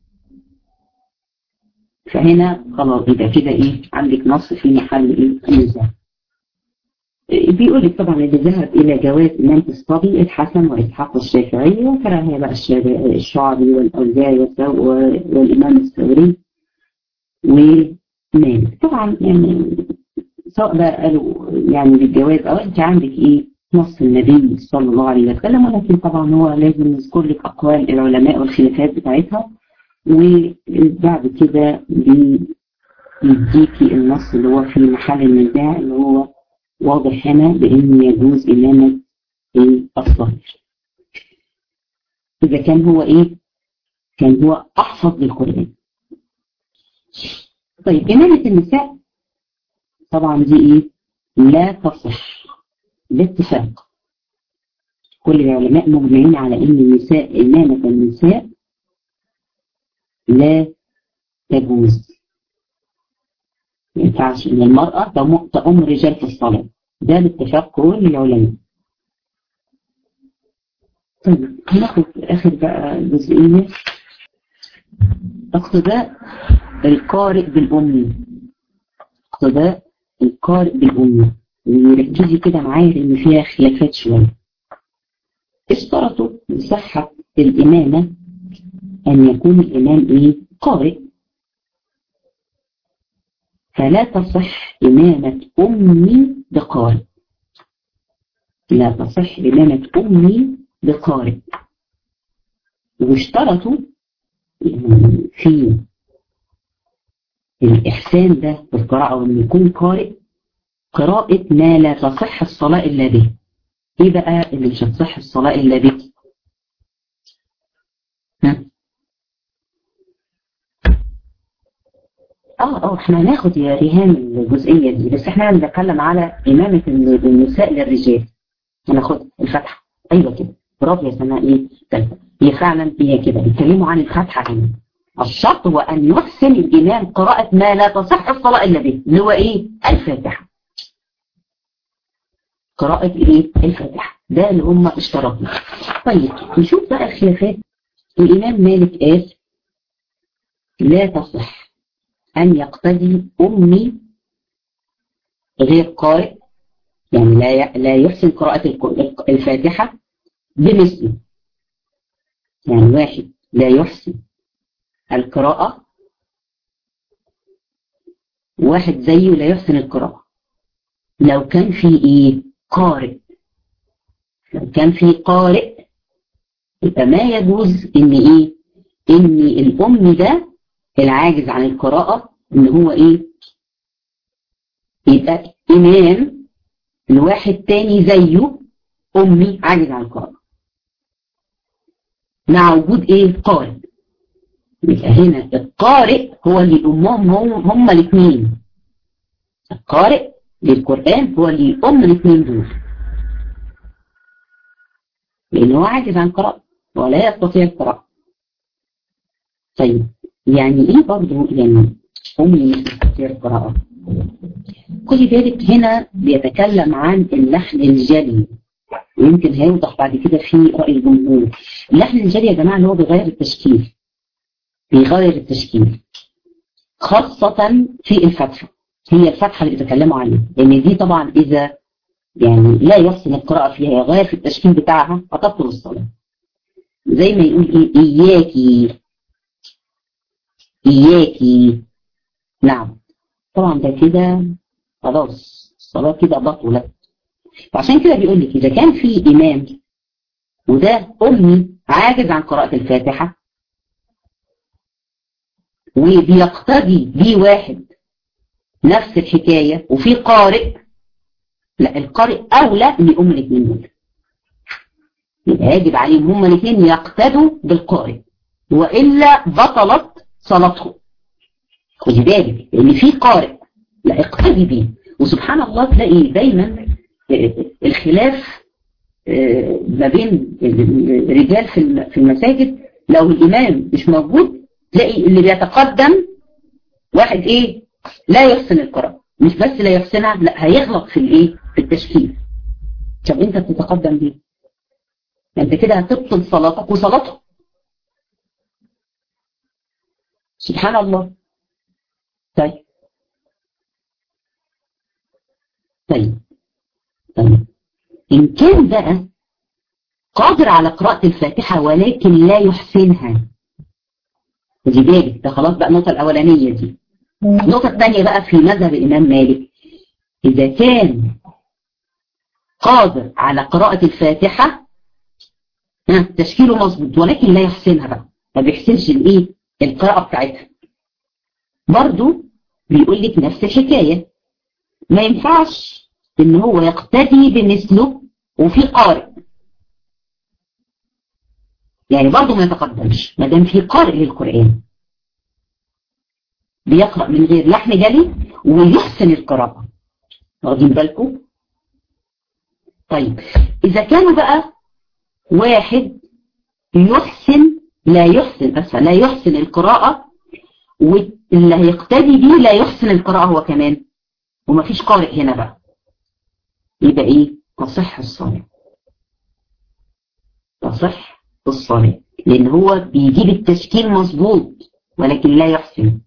Speaker 1: فهنا خلاص يبقى كده ايه؟ عندك نص في محل ايه؟ النزاع. بيقول لك طبعا اللي ذهب الى جواز امامه الصبي الحسن واسحاق الشافعي، وكرهها بقى الشعبي والاوزاعي والامام الثوري ومالك. طبعا يعني سواء بقى قالوا يعني بالجواز او انت عندك ايه؟ نص النبي صلى الله عليه وسلم، ولكن طبعا هو لازم نذكر لك اقوال العلماء والخلافات بتاعتها، وبعد كده بيديكي النص اللي هو في محل النزاع اللي هو واضح هنا بأن يجوز إمامة الصغير إذا كان هو إيه؟ كان هو أحفظ للقرآن. طيب، إمامة النساء طبعا دي إيه؟ لا تصح باتفاق. كل العلماء مجمعين على أن النساء إمامة النساء لا تجوز. ما ينفعش ان المرأة تؤم الرجال في الصلاة، ده باتفاق كل العلماء. طيب، هناخد اخر بقى جزئية اقتداء القارئ بالأمي. اقتداء القارئ بالأمي، وركزي كده معايا لان فيها خلافات شوية. اشترطوا لصحة الإمامة ان يكون الإمام ايه؟ قارئ. فلا تصح إمامة أمي بقارئ، لا تصح إمامة أمي بقارئ. واشترطوا في الإحسان ده بالقراءة وأن يكون قارئ قراءة ما لا تصح الصلاة إلا به. إيه بقى اللي مش هتصح الصلاة إلا به؟ احنا هناخد يا ريهام الجزئية دي، بس احنا بنتكلم على إمامة النساء للرجال. هناخد الفتحة. ايوه كده، برافو يا سناء. طيب هي فعلا هي كده بيتكلموا عن الفتحة هنا. الشرط هو أن يحسن الإمام قراءة ما لا تصح الصلاة إلا به، اللي هو الفاتحة. قراءة الفاتحة، ده اللي هم اشترطوا. طيب نشوف بقى الخلافات. الإمام مالك قال لا تصح أن يقتدي أمي غير قارئ، يعني لا يحسن قراءة الفاتحة بمثله. يعني واحد لا يحسن القراءة، واحد زيه لا يحسن القراءة. لو كان في قارئ، لو كان في قارئ يبقى ما يجوز ان الام ده العاجز عن القراءة ان هو يبقى امام لواحد تاني زيه امي عاجز عن القراءة مع وجود قارئ. يبقى هنا القارئ هو اللي امهم هم الاثنين. القارئ للقرآن هو اللي يؤم الاثنين دول، لأنه هو عاجز عن القراءة ولا يستطيع القراءة. طيب يعني برضه يعني أمي مش تستطيع القراءة؟ خدي بالك هنا بيتكلم عن اللحن الجلي، ويمكن هيوضح بعد كده في رأي الجمهور. اللحن الجلي يا جماعة اللي هو بيغير التشكيل، بيغير التشكيل خاصة في الفتحة. هي الفتحة اللي بيتكلموا عليها، لأن دي طبعا إذا يعني لا يحسن القراءة فيها يغير في التشكيل بتاعها هتبطل الصلاة. زي ما يقول إياكي إياكي. نعم طبعا ده كده خلاص الصلاة كده بطلت. وعشان كده بيقول لك إذا كان في إمام وده أمي عاجز عن قراءة الفاتحة وبيقتدي بيه واحد نفس الحكاية وفي قارئ، لا القارئ أولى أن يقوم الاثنين دول. يبقى يجب عليهم هما الاثنين يقتدوا بالقارئ وإلا بطلت صلاتهم. خدي بالك لأن في قارئ لا اقتدي بيه. وسبحان الله تلاقي دايما الخلاف ما بين الرجال في المساجد. لو الإمام مش موجود تلاقي اللي بيتقدم واحد لا يحسن القراءة، مش بس لا يحسنها، لا هيغلط في التشكيل. طب انت بتتقدم ليه؟ انت كده هتبطل صلاتك وصلاته. سبحان الله. طيب إن كان بقى قادر على قراءة الفاتحة ولكن لا يحسنها، خدي بالك ده خلاص بقى النقطة الأولانية دي. النقطة الثانية بقى في مذهب الإمام مالك، إذا كان قادر على قراءة الفاتحة تشكيله مظبوط ولكن لا يحسنها بقى، ما بيحسنش القراءة بتاعتها، برضو بيقول لك نفس الحكاية. ما ينفعش إن هو يقتدي بمثله وفي قارئ، يعني برضه ما يتقدمش ما دام في قارئ للقرآن بيقرأ من غير لحن جلي ويحسن القراءة. واخدين بالكم؟ طيب إذا كانوا بقى واحد لا يحسن القراءة واللي هيقتدي بيه لا يحسن القراءة هو كمان ومفيش قارئ هنا بقى، يبقى تصح الصلاة. تصح الصلاة لأن هو بيجيب التشكيل مظبوط ولكن لا يحسن.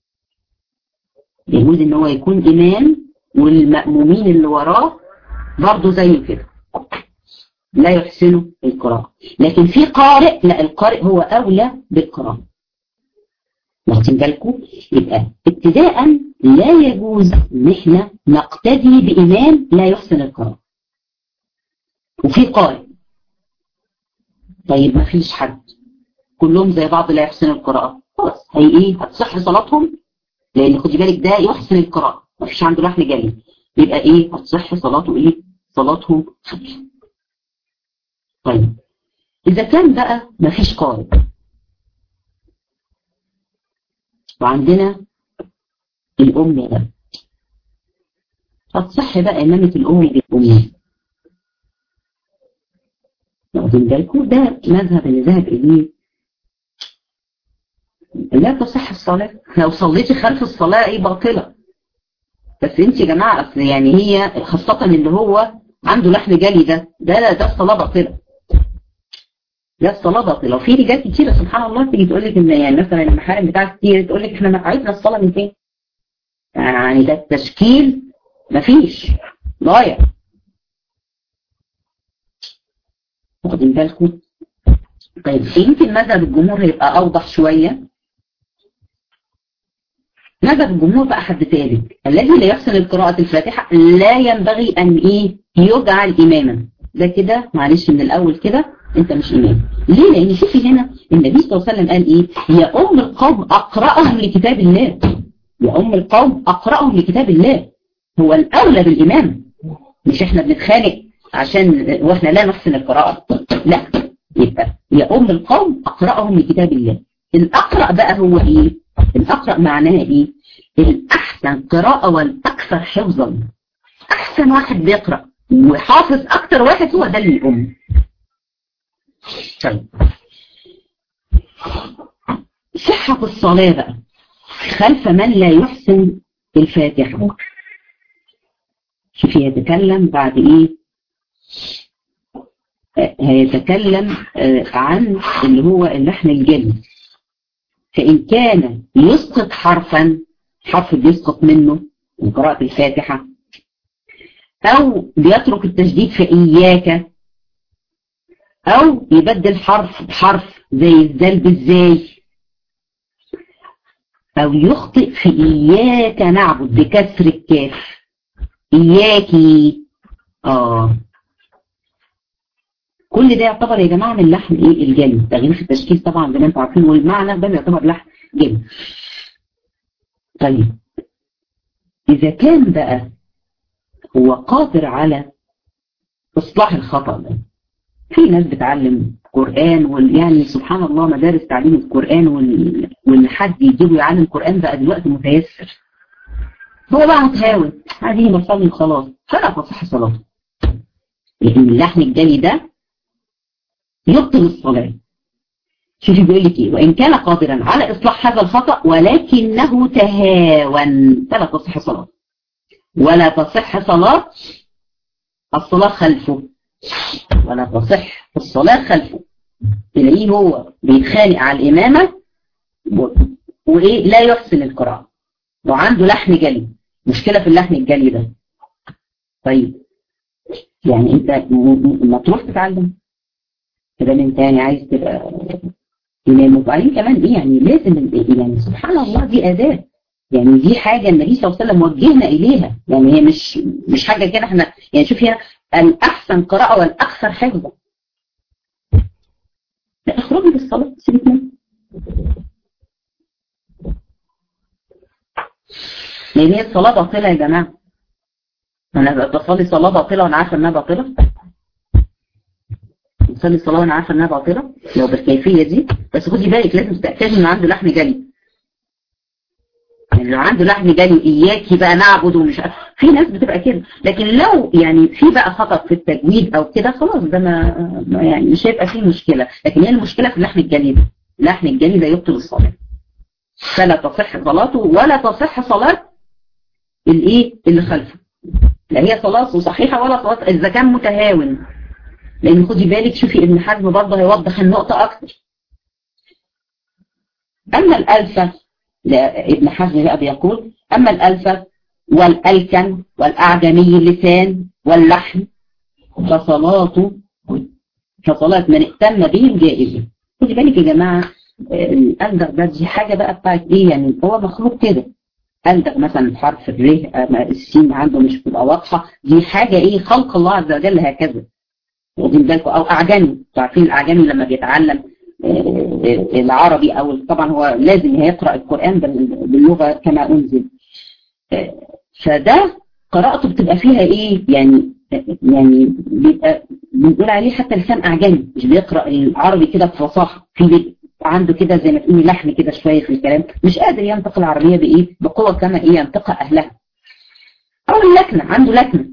Speaker 1: يجوز ان هو يكون إمام والمأمومين اللي وراه برضه زي كده لا يحسنوا القراءة، لكن في قارئ لا القارئ هو أولى بالقراءة. واخدين بالكم؟ يبقى ابتداء لا يجوز ان احنا نقتدي بإمام لا يحسن القراءة وفي قارئ. طيب ما فيش حد، كلهم زي بعض لا يحسن القراءة، خلاص هتصح صلاتهم، لان خدي بالك ده يحسن القراءة ما فيش عنده لحن جلي، يبقى هتصح صلاته صلاتهم خفيفة. طيب إذا كان بقى ما فيش قارئ وعندنا الأم ده هتصح بقى إمامة الأم بالأم. واخدين بالكم؟ ده مذهب اللي ذهب إليه لا تصح الصلاة. لو صليتي خلف الصلاة ايه باطلة. بس انت يا جماعة اصل يعني هي خاصة اللي هو عنده لحن جلي ده الصلاة باطلة. ده الصلاة باطلة. وفي رجال كتير سبحان الله تيجي تقول لك ان يعني مثلا المحارم بتاعت كتير تقول لك احنا عايزنا الصلاة من فين؟ يعني ده التشكيل مفيش ضايع. واخدين بالكم؟ طيب يمكن مذهب الجمهور هيبقى اوضح شوية. مذهب الجمهور بقى حد ثالث الذي لا يحسن قراءة الفاتحة لا ينبغي ان يجعل اماما. ده كده معلش من الاول كده انت مش امام. ليه؟ لان شوفي هنا النبي صلى الله عليه وسلم قال ايه؟ يا ام القوم اقرأهم لكتاب الله. يا ام القوم اقرأهم لكتاب الله. هو الاولى بالامام. مش احنا بنتخانق عشان واحنا لا نحسن القراءة. لا، يبقى يا ام القوم اقرأهم لكتاب الله. الاقرأ بقى هو ايه؟ الاقرأ معناه ايه؟ الاحسن قراءة والاكثر حفظا. احسن واحد بيقرأ وحافظ اكتر واحد هو ده اللي الام. طيب صحة الصلاة بقى خلف من لا يحسن الفاتحة. شوفي يتكلم بعد ايه؟ هيتكلم عن اللي هو اللحن الجلي. فإن كان يسقط حرفا، حرف بيسقط منه من قراءة الفاتحة، أو بيترك التشديد في إياك، أو يبدل حرف بحرف زي الزال بالزاي، أو يخطئ في إياك نعبد بكسر الكاف إياكي. كل ده يعتبر يا جماعة من لحن إيه؟ الجلي. تغيير في التشكيل طبعا زي ما انتم عارفين، والمعنى ده يعتبر لحن جلي. طيب إذا كان بقى هو قادر على إصلاح الخطأ ده. في ناس بتعلم قرآن يعني سبحان الله مدارس تعليم القرآن واللي حد يجيبه يعلم قرآن بقى دلوقتي متيسر. هو بقى متهاون عادي بصلي وخلاص فلا تصح صلاته. لأن اللحن الجلي ده يبطل الصلاة. شوفي بيقول لك ايه؟ وإن كان قادرا على إصلاح هذا الخطأ ولكنه تهاون فلا تصح صلاة. ولا تصح صلاة الصلاة خلفه. ولا تصح الصلاة خلفه. تلاقيه هو بيتخانق على الإمامة وإيه لا يحسن القراءة وعنده لحن جلي. مشكلة في اللحن الجلي ده. طيب يعني انت ما تروح تتعلم كده من تاني عايز تبقى إمام. وبعدين كمان ايه يعني لازم يعني سبحان الله دي أداة. يعني دي حاجة النبي صلى الله عليه وسلم وجهنا إليها. يعني هي مش حاجة كده احنا يعني شوف هنا الأحسن قراءة والأكثر حفظا. لا اخرجي بالصلاة سيبك. لأن هي الصلاة باطلة يا جماعة. أنا بصلي صلاة باطلة وأنا عارفة إنها باطلة. بصلي صلاة وأنا عارفة إنها باطلة لو بالكيفية دي. بس خدي بالك لازم تأكدي إنه عنده لحن جلي. يعني لو عنده لحن جلي إياكي بقى نعبد ومش عارف. في ناس بتبقى كده. لكن لو يعني في بقى خطأ في التجويد أو كده خلاص ده ما يعني مش هيبقى فيه مشكلة. لكن هي المشكلة في اللحن الجلي ده. اللحن الجلي ده يبطل الصلاة. فلا تصح صلاته ولا تصح صلاة الايه اللي خلفه. لا هي صلاته صحيحة ولا صلاة إذا كان متهاون. لأن خدي بالك شوفي ابن حزم برضه هيوضح النقطة أكتر. أما الألفة ابن حزم بقى بيقول أما الألفة والألكن والأعجمي اللسان واللحن فصلاة من ائتم به جائزة. خدي بالك يا جماعة الألدغ ده دي حاجة بقى بتاعت إيه يعني هو مخلوق كده. ألدغ مثلا حرف الره السين عنده مش بتبقى واضحة. دي حاجة إيه خلق الله عز وجل هكذا. واخدين بالكم؟ أو أعجمي. عارفين الأعجمي لما بيتعلم العربي أو طبعا هو لازم هيقرأ القرآن باللغة كما أنزل. فده قراءته بتبقى فيها إيه يعني بيبقى بنقول عليه حتى لسان أعجمي مش بيقرأ العربي كده بفصاحة. في عنده كده زي ما تقولي لحن كده شويه في الكلام، مش قادر ينطق العربيه بايه بقوه كما ايه ينطقها اهلها. او اللكنه، عنده لكنه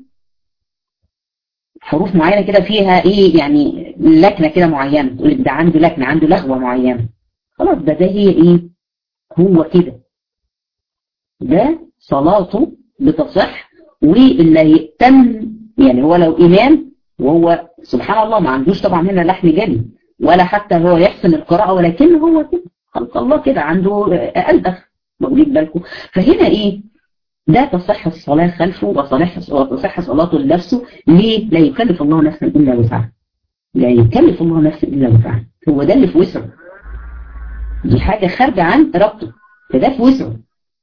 Speaker 1: حروف معينه كده فيها ايه يعني لكنه كده معينه، تقول لك ده عنده لكنه، عنده لغوه معينه. خلاص ده هي ايه، هو كده، ده صلاته بتصح. واللي يهتم يعني هو لو إمام وهو سبحان الله ما عندوش طبعا هنا لحن جلي ولا حتى هو يحسن القراءة، ولكن هو كده خلق الله كده عنده ألبخ، واخدين بالكم. فهنا إيه، ده تصح الصلاة خلفه وتصح صلاته لنفسه. ليه؟ لا يكلف الله نفسا إلا وسعها، لا يكلف الله نفسا إلا وسعها، هو ده اللي في وسعه، دي حاجة خارجة عن إرادته، فده في وسعه.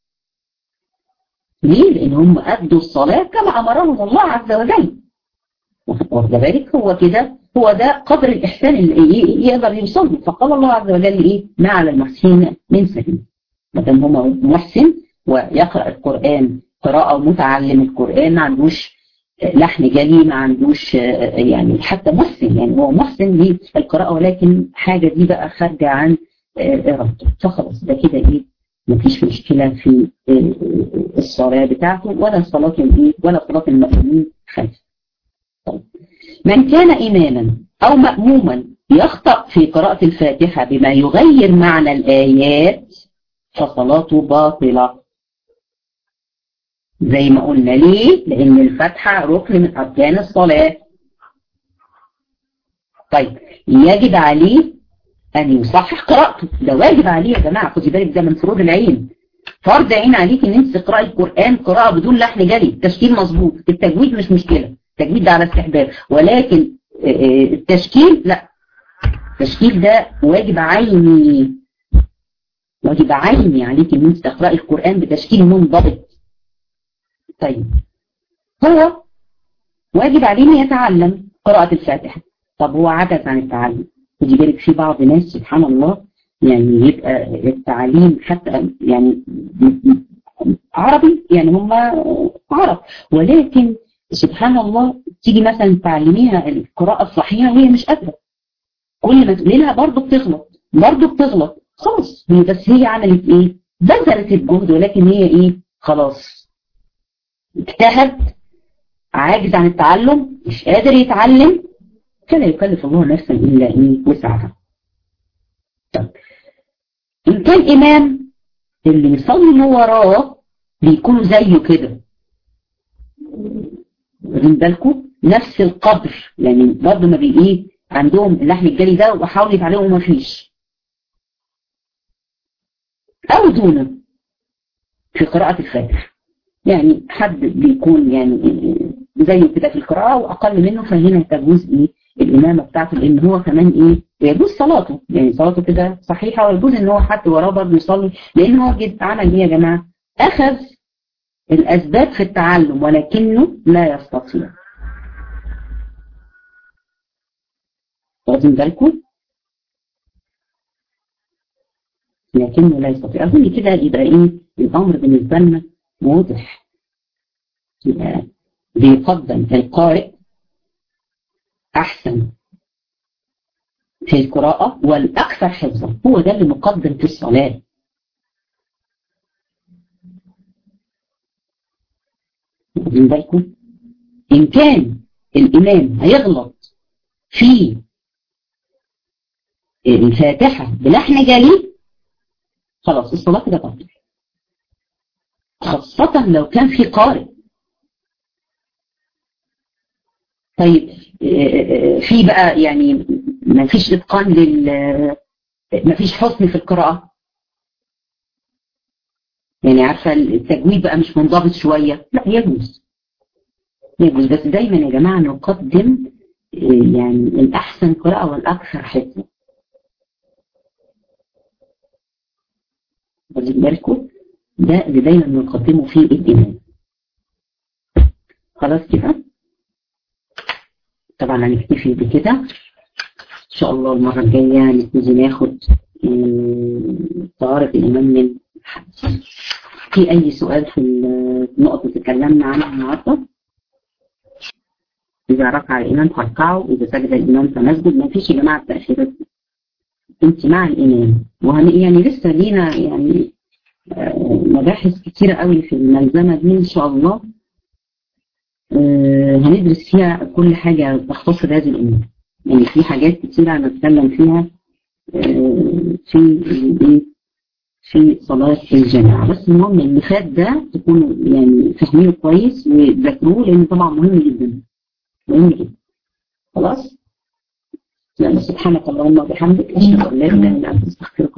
Speaker 1: ليه؟ لأن هم أدوا الصلاة كما أمرهم الله عز وجل، واخد بالك، هو كده، هو ده قدر الإحسان اللي يقدر يوصل له. فقال الله عز وجل إيه؟ ما على المحسنين من سبيل، ما دام هو محسن ويقرأ القرآن قراءة متعلم القرآن، ما عندوش لحن جلي، ما عندوش يعني حتى محسن، يعني هو محسن للقراءة ولكن حاجة دي بقى خارجة عن إرادته، فخلاص ده كده إيه، مفيش مشكلة في الصلاة بتاعته ولا صلاة الايه ولا صلاة المأمومين خلفه. طيب. من كان إماما أو مأموما يخطأ في قراءة الفاتحة بما يغير معنى الآيات فصلاته باطلة. زي ما قلنا، ليه؟ لأن الفاتحة ركن من أركان الصلاة. طيب يجب عليه أن يصحح قراءته، ده واجب عليه يا جماعة، خدي بالك ده من فروض العين، فرض عين عليك ان انت تقراي القرآن قراءة بدون لحن جلي، التشكيل مظبوط، التجويد مش مشكلة، التجويد ده على استحباب، ولكن التشكيل لا، التشكيل ده واجب عيني، واجب عيني عليك ان انت تقراي القرآن بتشكيل منضبط. طيب هو واجب عليه ان يتعلم قراءة الفاتحة، طب هو عجز عن التعلم، خدي بالك في بعض ناس سبحان الله يعني يبقى التعليم حتى يعني عربي، يعني هم عرب، ولكن سبحان الله تيجي مثلا تعلميها القراءة الصحيحة وهي مش قادرة، كل ما تقولي لها برضه بتغلط، خلاص بس هي عملت ايه؟ بذلت الجهد، ولكن هي ايه؟ خلاص اجتهد، عاجز عن التعلم، مش قادر يتعلم، فلا يكلف الله نفسا الا ايه وسعها. طب إن كان إمام اللي يصلي وراه بيكونوا زيه كده، واخدين بالكم نفس القدر، يعني برضه ما بي ايه عندهم اللحن الجلي ده وحاولوا يتعلموا ما فيش، أو دونه في قراءة الفاتحة، يعني حد بيكون يعني زيه كده في القراءة وأقل منه، فهنا تجوز ايه الإمامة بتاعته، لأن هو كمان ايه ويجوز صلاته، يعني صلاته كده صحيحة، ويجوز ان هو حد وراه برضه يصلي، لأن هو عمل ايه يا جماعة؟ أخذ الأسباب في التعلم ولكنه لا يستطيع، واخدين بالكم؟ لكنه لا يستطيع. أظن كده يبقى ايه الأمر بالنسبة لنا واضح، يبقى بيقدم القارئ أحسن في القراءة والأكثر حفظا، هو ده اللي مقدم في الصلاة. واخدين بالكم؟ إن كان الإمام هيغلط في الفاتحة بلحن جلي خلاص الصلاة كده باطلة، خاصة لو كان في قارئ. طيب في بقى يعني ما فيش إتقان ما فيش حسن في القراءة، يعني عارفة التجويد بقى مش منضبط شوية، لا يجوز، بس دايما يا جماعة نقدم يعني الأحسن قراءة والأكثر حفظا، واخدين بالكم؟ ده اللي دايما نقدمه فيه الإمام. خلاص كده طبعا هنكتفي بكده إن شاء الله. المرة الجاية نبتدي ناخد طهارة الإمام من الحدث. في أي سؤال في النقطة اللي تكلمنا عنها النهارده؟ إذا رفع الإمام فاركعوا، إذا سجد الإمام فنسجد، ما فيش يا جماعة تأخيرات. انت مع الامام. يعني لسه لينا يعني مباحث كتيره قوي في الملزمه دي ان شاء الله، هندرس فيها كل حاجه تختص بهذه الامور. يعني في حاجات كتيره هنتكلم فيها في صلاه الجماعه. بس المهم اللي فات ده تكونوا يعني فاهمينه كويس وذاكروه، لان طبعا مهم جدا، مهم جدا. خلاص؟ يعني سبحانك اللهم وبحمدك، اشهد ان لا اله الا انت، استغفرك.